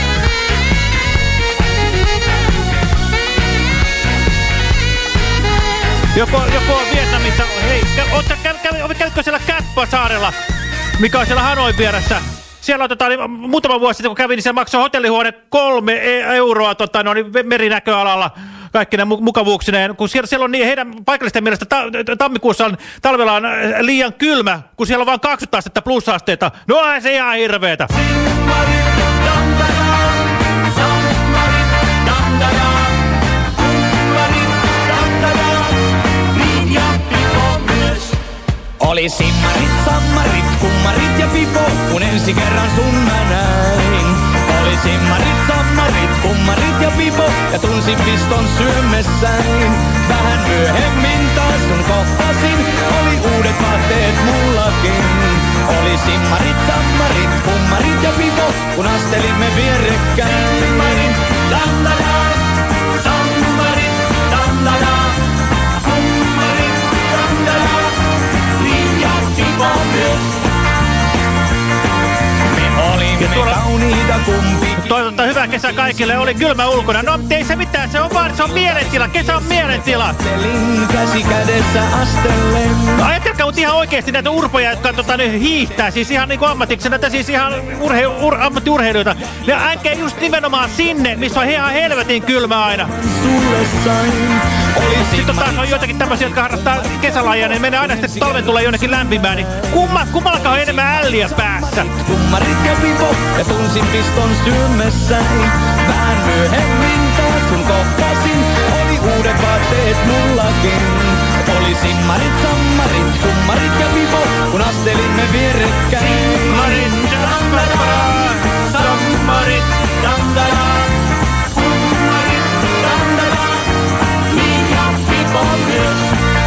Joko, joko on Vietnamissa. Hei, kävitkö siellä Cat-saarella, mikä on siellä Hanoin vieressä? Siellä otetaan, niin muutama vuosi sitten kun kävin, niin siellä maksoi hotellihuone kolme euroa tota, no, niin merinäköalalla. Kaikki ne mukavuuksineen, kun siellä, siellä on niin heidän paikallisten mielestä ta tammikuussa on, talvella on liian kylmä, kun siellä on vain kaksikymmentä astetta plusasteita. No on se ihan hirveetä. Oli simmarit, sammarit, kummarit ja pipo, kun ensi kerran sun mä näin. Oli simmarit, sammarit, kummarit ja pipo, ja tunsin piston sydämessäin. Vähän myöhemmin taas sun kohtasin, oli uudet vaatteet mullakin. Oli simmarit, sammarit, kummarit ja pipo, kun astelimme vierekkäin. Simmarit, dandada, sammarit, dandada. Kummarit, dandada, niin ja pipo myös. Me olimme kauniita kumpi. Toivotaan hyvää kesää kaikille. Oli kylmä ulkona. No ei se mitään, se on vaan, se on mielentila. Kesä on mielentila. Käsi kädessä astellen. No, ajatelkaa mut ihan oikeesti näitä urpoja, jotka tota, ne hiihtää. Siis ihan niinku ammatiksena, näitä siis ihan urhe, ur, ammattiurheilijoita. Ja älkää just nimenomaan sinne, missä on ihan helvetin kylmä aina. Sitten taas on joitakin tämmöisiä, jotka harrastaa kesälajia, niin menee aina sitten talven tulee jonnekin lämpimään. Niin kumma, kummallakaan on enemmän älliä päässä. Kummarit ja pipo, ja tunsin piston sydämessäin. Vähän myöhemmin taas sun kohtasin, oli uudet vaatteet mullakin. Oli simmarit, sammarit, kummarit ja pipo, kun astelimme vierekkäin. Simmarit, sammarit, sammarit, dandada. Kummarit, dandada, niin ja pipo myös.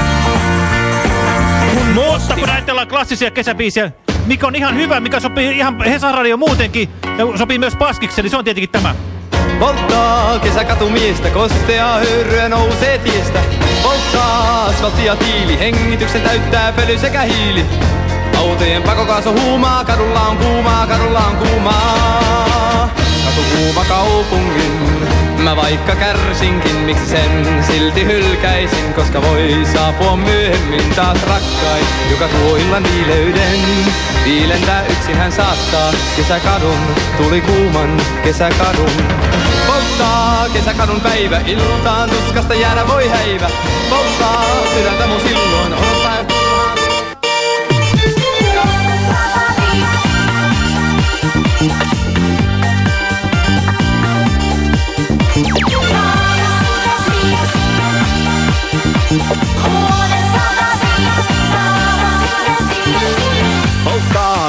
Mutta kun ajatellaan klassisia kesäbiisiä, mikä on ihan hyvä, mikä sopii ihan Hesaradio muutenkin, ja sopii myös Paskikseen, niin se on tietenkin tämä. Polttaa kesäkatumiestä, kosteaa höyryä nousee tiestä. Polttaa asfaltti ja tiili, hengityksen täyttää pöly sekä hiili. Autojen pakokaaso huumaa, kadulla on kuumaa, kadulla on kuumaa. Katu kuuma kaupungin, mä vaikka kärsinkin, miksi sen silti hylkäisin, koska voi saapua myöhemmin taas rakkain, joka tuo illan viileyden. Viilentää yksin hän saattaa kesäkadun, tuli kuuman kesäkadun. Polttaa kesäkadun päivä, iltaan tuskasta jäädä voi häivä. Polttaa sydäntä mun silloin odottaa.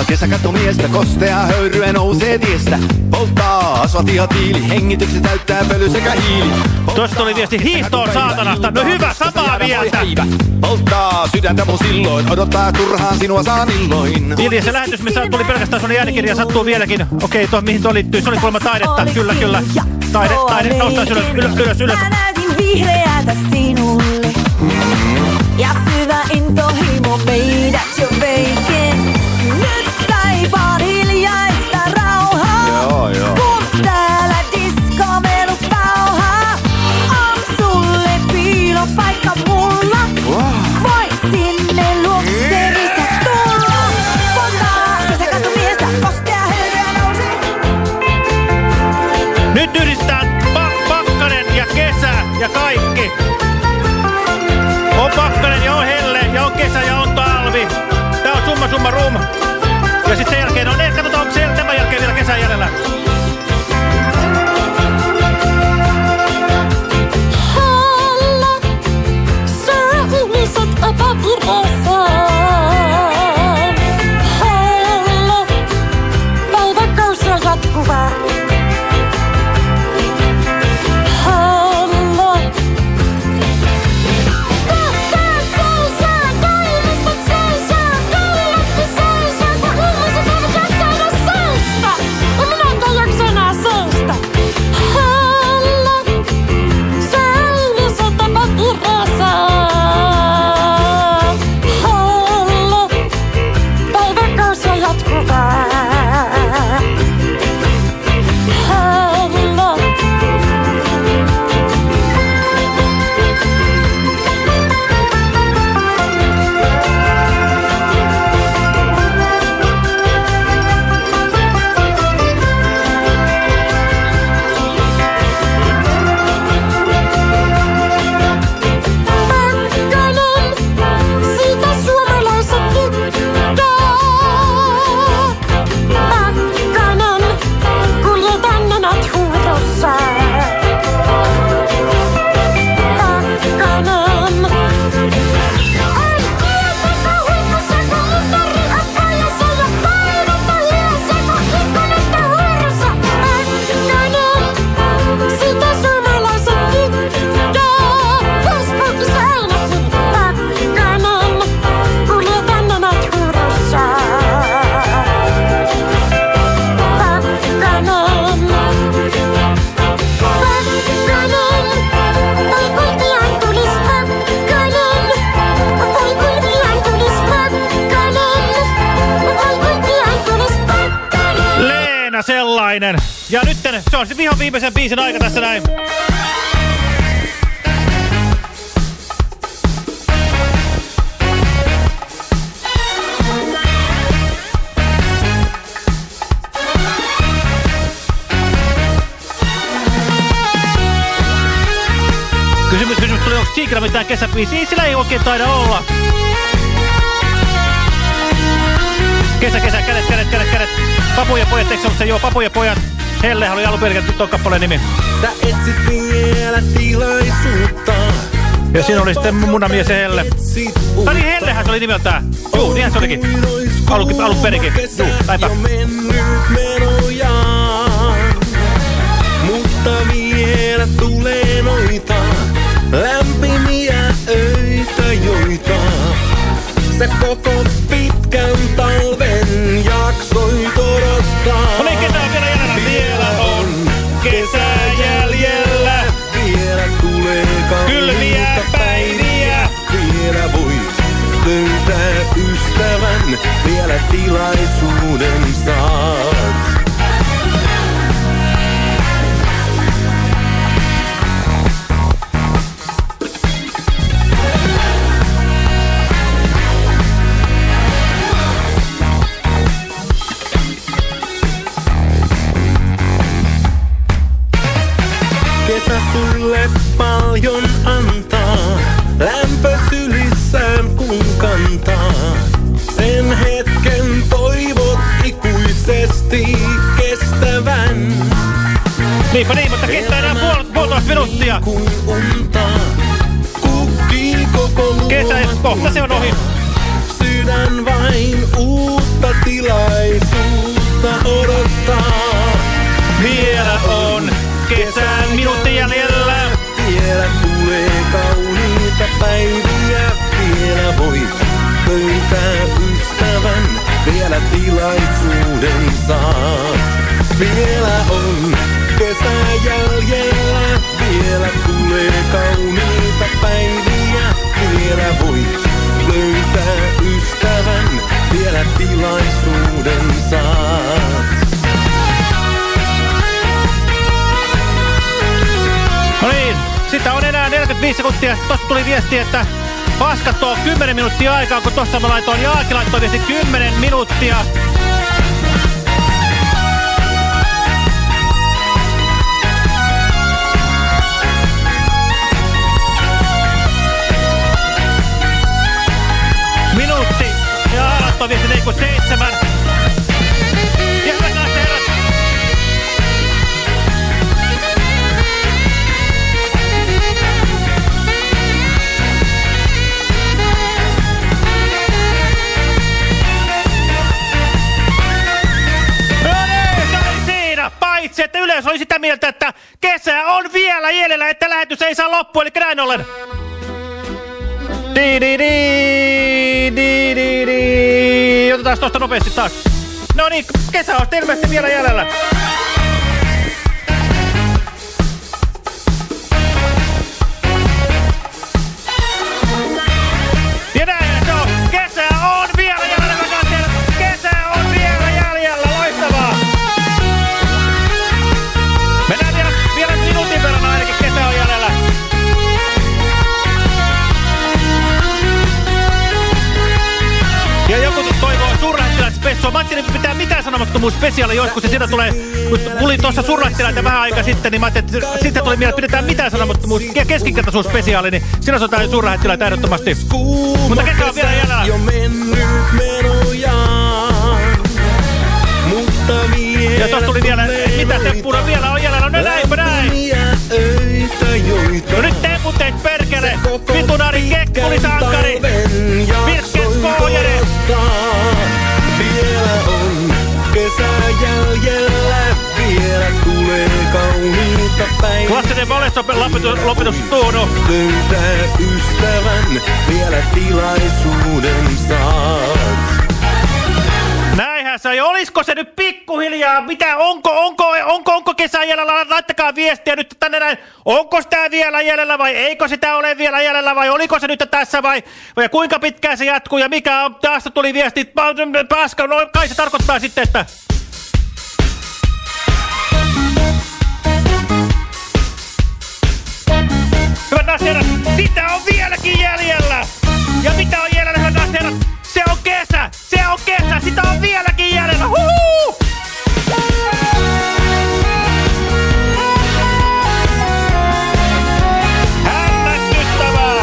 kesäkatumiestä, kostea höyryä nousee tiestä. Polttaa asfaltti ja tiili, hengityksen täyttää pöly sekä hiili. Tuossa tuli viesti hiihtoon saatanasta. No hyvä, samaa mieltä. Polttaa sydäntä mun silloin, odottaa turhaan sinua saa milloin. Ilja, se lähetys, missä tuli pelkästään sun äänikirja, sattuu vieläkin. Okei, tuo mihin tuo liittyy, se oli kolme taidetta. Kyllä, kyllä. Taide, taide, noustaan ylös, ylös, ylös, ylös. Mä näytin vihreätä sinulle. Ja syvä intohimo meidät jo veikin. Nyt kaipaan hiljaista rauhaa. Joo, joo. Kun täällä diskomelut pauhaa. On sulle piilopaikka mulla. Voi sinne luokserissa tulla. Poltaa kesäkatumiestä, kostea höyryä nousee. Nyt yhdistetään pa pakkanen ja kesä ja kaikki. On pakkanen ja on helle ja on kesä ja on talvi. Tää on summa summa rum. Ja sit sen jälkeen on, ne, katsotaan onko siellä tämän jälkeen vielä kesän jäljellä. Halla, sä ihmiset epävirasaan. Halla, päiväkausia jatkuvaa. Halla. Tähtäät seisää, kaivistot seisää, kallatti seisää, kun ihmiset eivät jaksa enää seistä. Ja minäkään jaksa enää seistä. Halla, sä ihmiset epävirasaan. Halla, päiväkausia jatkuvaa. Halla. Pakkanen, siitä suomalaiset tykkää. Pakkanen, kuljetan nenät huudossa. Pakkanen. On tietenkä huipussa, kun litteri on paljassa ja päivät on hiessä, kun ikkunat on huurussa. Pakkanen, siitä suomalaiset tykkää. Facebookissa ainakin. Pakkanen, kuljetan nenät huudossa. Pakkanen. Pakkanen, voi kun pian tulis pakkanen. Voi kun pian tulis pakkanen. Voi kun pian tulis pakkanen. Leena sellainen. Ja nytten se on se vihan viimeisen biisin aika tässä näin. Kysymys, kysymys tuli, onko Siikillä mitään kesäbiisiä? Ei, sillä ei oikein taida olla. Kesä, kesä, kädet, kädet, kädet, kädet. Papu ja pojat, eikö se ollut se? Joo, Papu ja pojat. Helle oli alun perin tuon kappaleen nimi. Sä etsit vielä tilaisuutta. Ja siinä oli sitten Munamies ja Helle. Tai niin, Hellehän se oli nimeltään. Juu, niinhän se olikin. Alun, alun perinkin. Juu, näinpä. Mutta vielä tulee noita lämpimiä öitä, joita sä koko pitkän talven jaksoit odottaa. No niin, kesä on vielä jäljellä. Vielä on kesä jäljellä. Vielä tulee kylmiä päiviä. Vielä voit löytää ystävän. Vielä tilaisuuden saat. Kesä sulle paljon antaa, lämpö sylissään kun kantaa. Sen hetken toivot ikuisesti kestävän. Niinpä niin, mutta kestää enää puol puolitoista minuuttia. Kesä, kohta se on ohi. sydän vain uutta tilaisuutta odottaa. Vielä on kesän minuutti jäljellä. Vielä tulee kauniita päiviä. Vielä voit löytää ystävän. Vielä tilaisuuden saat. Vielä on kesä jäljellä. Vielä tulee kauniita päiviä. Vielä voit löytää ystävän. Vielä tilaisuuden saat. No niin, sitä on enää neljäkymmentäviisi sekuntia. Tossa tuli viesti, että paskat tuo kymmenen minuuttia aikaa, kun tossa mä laitoin Jaaki laittoi viesti kymmenen minuuttia. Minuutti. Ja laittoi viesti neljä kuin seitsemän. Ja hyvät naiset ja herrat. Paitsi, että yleensä oli sitä mieltä, että kesä on vielä jäljellä, että lähetys ei saa loppua, eli näin ollen. Di di di di di di. Otetaan tosta nopeasti taas. No niin, kesä on ilmeisesti vielä jäljellä. Ja näin se on. Kesä on vielä jäljellä. Kesä on vielä jäljellä. Loistavaa. Mennään vielä, vielä minuutin verran ainakin, kesä on jäljellä. Ja joku toivoo suurlähettiläispessua. Mä ajattelin, että pitää mitään sanomattomuus-spesiaali joskus. Ja siinä tulee, kun tuli tuossa suurlähettiläitä vähän aika sitten, niin mä ajattelin, että sitten tuli mieleen, että pidetään mitään sanomattomuus- ja keskinkertaisuus-spesiaali. Niin siinä osataan suurlähettiläitä ehdottomasti. Mutta kesä on vielä jäljellä. Jo mennyt menojaan. Mutta vielä ja tuossa tuli vielä, mitä Teppuna vielä on jäljellä? No näinpä näin. No nyt Teppu teit perkele. Vitunari Kekkuli Sankari. Virkes Koojere. Vielä on kesä jäljellä. Vielä tulee kauniita päiviä. Klassinen valessopelopetus tuono. Löytää ystävän. Vielä tilaisuuden saat. Näinhän se on. Olisiko se nyt pikkuhiljaa? Mitä? Onko, onko, onko, onko kesän jäljellä? Laittakaa viestiä nyt tänne näin. Onko sitä vielä jäljellä vai eikö sitä ole vielä jäljellä vai oliko se nyt tässä vai, vai kuinka pitkään se jatkuu ja mikä on? Taas tuli viesti. Paska, no kai se tarkoittaa sitten, että... Hyvät naiset herrat, sitä on vieläkin jäljellä. Ja mitä on jäljellä, hyvät naiset herrat? Se on kesä! Se on kesä! Sitä on vieläkin jäljellä! Huhuu! Hämmästyttävää!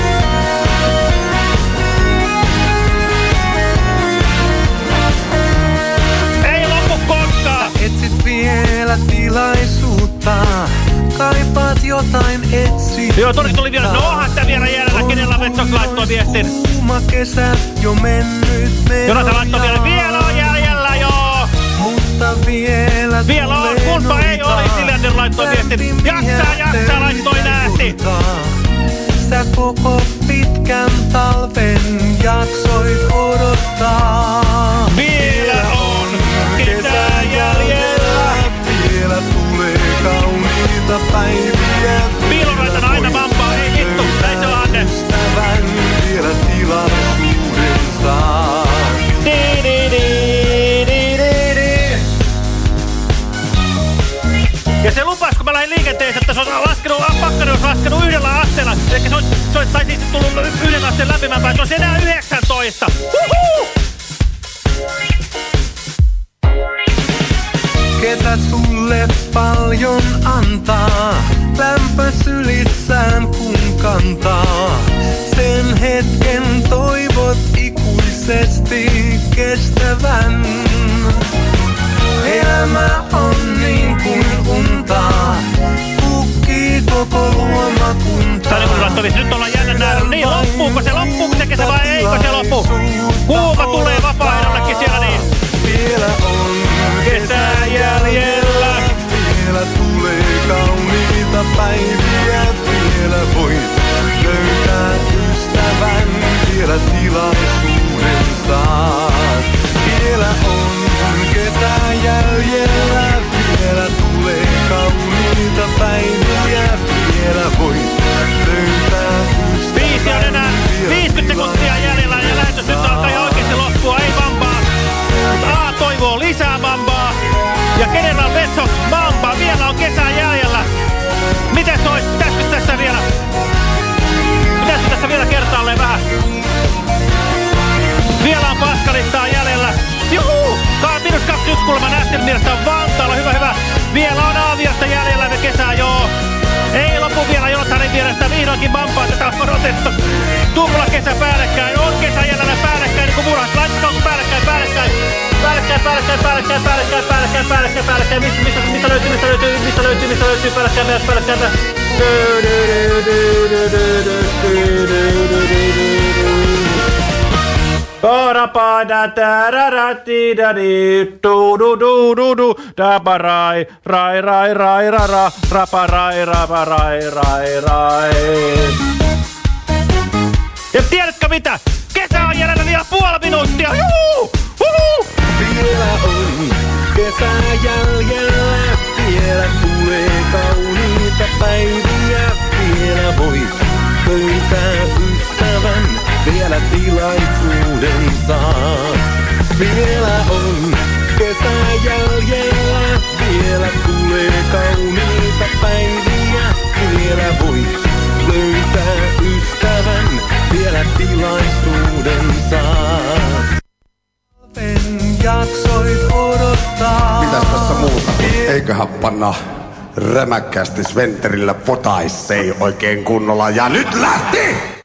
Ei lopu koskaan! Sä etsit vielä tilaisuutta. Kaipaat jotain etsiä. Joo, tuli tuli vielä. No onhan sitä vielä jäljellä. Kenellä Vetsos laittoi viestin? Kuuma kesä jo mennyt menojaan. Jonathan laittoi vielä. Vielä on jäljellä, joo. Mutta vielä Vielä on. Kunpa ei oli. Siljander laittoi viestin. Jaksaa, jaksaa laittoi näästi. Sä koko pitkän talven jaksoit odottaa. Vielä on kesä jäljellä. Vielä tulee kauniita päiviä. Piiloraitana aina vampaa, ei vittu, näin se on Anne. Ystävän vielä tilaisuuden saa. Di di di di di di. Ja se lupas, kun mä lähdin liikenteeseen, että se on laskenut, pakkanen olisi laskenut yhdellä asteella. Eli se olisi, se olisi tai siis tullut yhden asteen lämpimämpää, että olisi enää yhdeksäntoista. Huhuu! Ketä sulle paljon antaa, lämpö sylissään kun kantaa. Sen hetken toivot ikuisesti kestävän. Elämä on niin kuin untaa, kukkii koko luomakunta. Tää on niin kuin nyt ollaan jännän näärällä. Niin, loppuuko se, loppuuko se kesä vai eikö se lopu? Kuuma tulee vapaa-ajallekin siellä niin. Vielä on kesää jäljellä. Vielä tulee kauniita päiviä. Vielä voit löytää ystävän. Vielä tilaisuuden saat. Vielä on kesää jäljellä. Vielä tulee kauniita päiviä. Vielä voit löytää ystävän. Viisi on enää viisikymmentä sekuntia jäljellä ja lähetys nyt alkaa ihan oikeesti loppua. Ei bambaa. A toivoo lisää bambaa. Ja General Vetsos bamba. Vielä on kesää jäljellä. Miten se ois? Pitäisikö tässä vielä? Pitäisikö tässä vielä kertaalleen vähän? Vielä on Paskalistaa jäljellä. Juhuu! Minus kaksikymmentäyksi kulman äsken mielestä on Vantaalla. Hyvä, hyvä. Vielä on Aaviasta jäljellä kesää, joo. Ei lopu vielä Jotsarin vierestä. Vihdoinkin bambaa tätä on otettu. Tupla kesä päällekkäin. On kesä jäljellä päällekkäin. Niin kuin murhaiset. Laittakaa kun päällekkäin, päällekkäin. Päällekkäin, päällekkäin, päällekkäin, päällekkäin, päällekkäin, päällekkäin, päällekkäin. Mistä, mistä, mistä löytyy, mistä löytyy, mistä löytyy, mistä löytyy, päällekkäin, päällekkäin, päällekkäin. Korapa tararati dadi du du du du du da rai rai rai rai ra ra rapa rai rapa rai rai rai. Ja tiedätkö mitä? Kesä on jäljellä vielä puoli minuuttia. Juhu! Huhu! Vielä on kesää jäljellä. Vielä tulee kauniita päiviä. Vielä voit löytää ystävän. Vielä tilaisuuden saat. Vielä on kesää jäljellä. Vielä tulee kauniita päiviä. Vielä voit löytää ystävän. Vielä tilaisuuden saat. Jaksoit odottaa. Mitäs tässä muuta? Eiköhän panna rämäkkäästi Sventerillä potaissei oikein kunnolla. Ja nyt lähti!